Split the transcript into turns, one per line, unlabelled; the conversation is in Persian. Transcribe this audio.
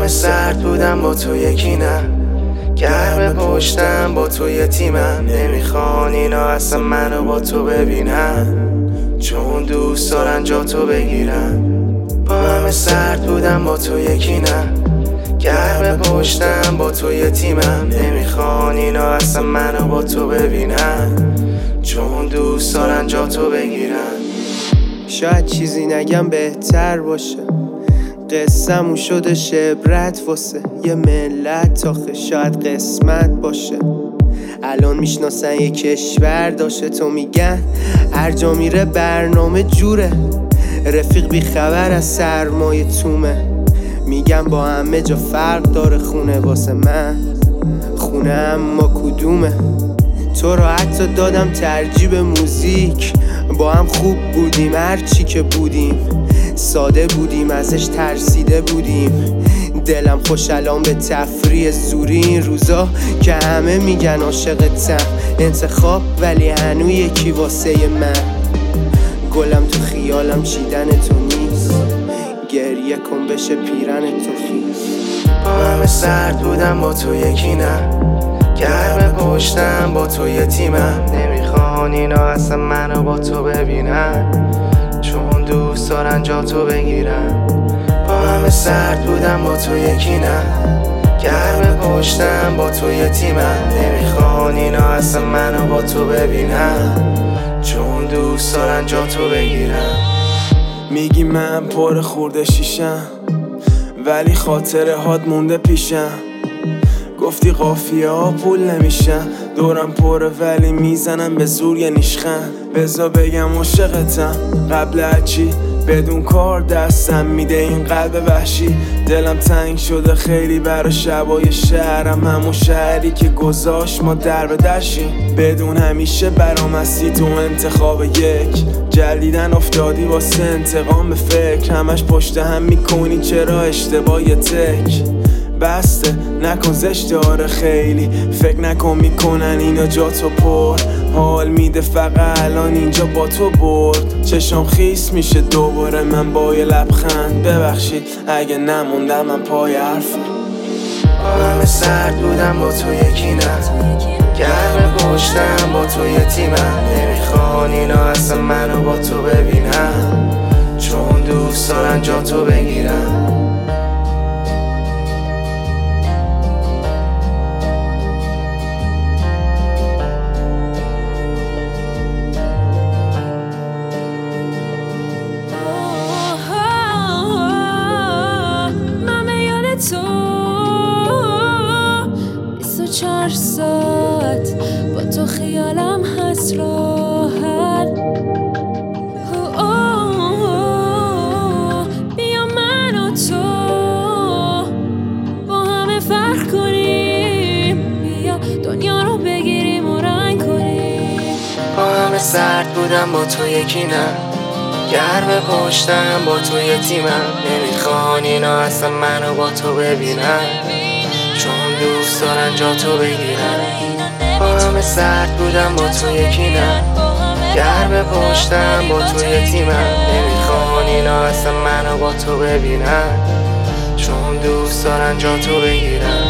همه سرد بودم با تو یکی نه، گرم پشتم با تو یه تیمم. نمیخوان اینا اصلا منو با تو ببینن، چون دوست دارن جا تو بگیرن. با همه سرد بودم با تو یکی نه، گرم پشتم با تو یه تیمم. نمیخوان اینا اصلا منو با تو ببینن، چون دوست دارن جا تو بگیرن.
شاید چیزی نگم بهتر باشه، قصه‌مون شده شبرت واسه یه ملت. آخه شاید قسمت باشه الان میشناسن یه کشور داشته. تو میگن هر جا میره برنامه جوره، رفیق بی خبر از سرمایه تومه. میگم با همه جا فرق داره، خونه واسه من خونه اما کدومه. تو را حتی دادم ترجیح به موزیک، با هم خوب بودیم هرچی که بودیم، ساده بودیم ازش ترسیده بودیم. دلم خوش الان به تفریح زوری این روزا که همه میگن عاشقتم. انتخاب ولی هنو یکی واسه من، گلم تو خیالم چیدن تو نیست، گریه کن بشه پیرن تو خیز.
با همه سرد بودم با تو یکی نه، گرم پشتم با تو یه تیمم. نمیخوان اینا اصلا منو با تو ببینن، چون دوست دارن جا تو بگیرن. با همه سرد بودم با تو یکی نه، گرم پشتم با تو یه تیمم. نمیخوان اینا اصلا منو با تو ببینن، چون دوست دارن جا تو بگیرن.
میگی من پر خورده شیشم، ولی خاطره هات مونده پیشم. گفتی قافیه ها پول نمیشن، دورم پره ولی میزنم به زور یه نیشخن. بذار بگم عاشقتم قبل هرچی، بدون کار دستم میده این قلب وحشی. دلم تنگ شده خیلی برا شبای شهرم، همون شهری که گذاشت ما در به درشیم. بدون همیشه برام هستی تو انتخاب یک، جلیدن افتادی واسه انتقام به فکر. همش پشت هم میکنی چرا اشتباه تک بسته نکن زشته. آره خیلی فکر نکن میکنن اینا جا تو پر، حال میده فقط الان اینجا با تو برد. چشم خیس میشه دوباره من با یه لبخند، ببخشید اگه نموندم من پای حرفم.
با همه سرد بودم با تو یکی نه، گرم پشتم با تو یه تیمم. نمیخوان اینا اصلا منو با تو ببینن، چون دوست دارن جا تو بگیرن.
ساعت با تو خیالم هست راحت. بیا من و تو با همه فرق کنیم، بیا دنیا رو بگیریم و رنگ کنیم.
با همه سرد بودم با تو یکی نه، گرم پشتم با تو یه تیمم. نمیخوان اینا اصلا منو با تو ببینن، چون دوست دارن جا تو بگیرن. با همه سرد بودم با تو یکی نه، گرم پشتم با تو یه تیمم. نمیخوان اینا اصلا منو با تو ببینن، چون دوست دارن جا تو بگیرن.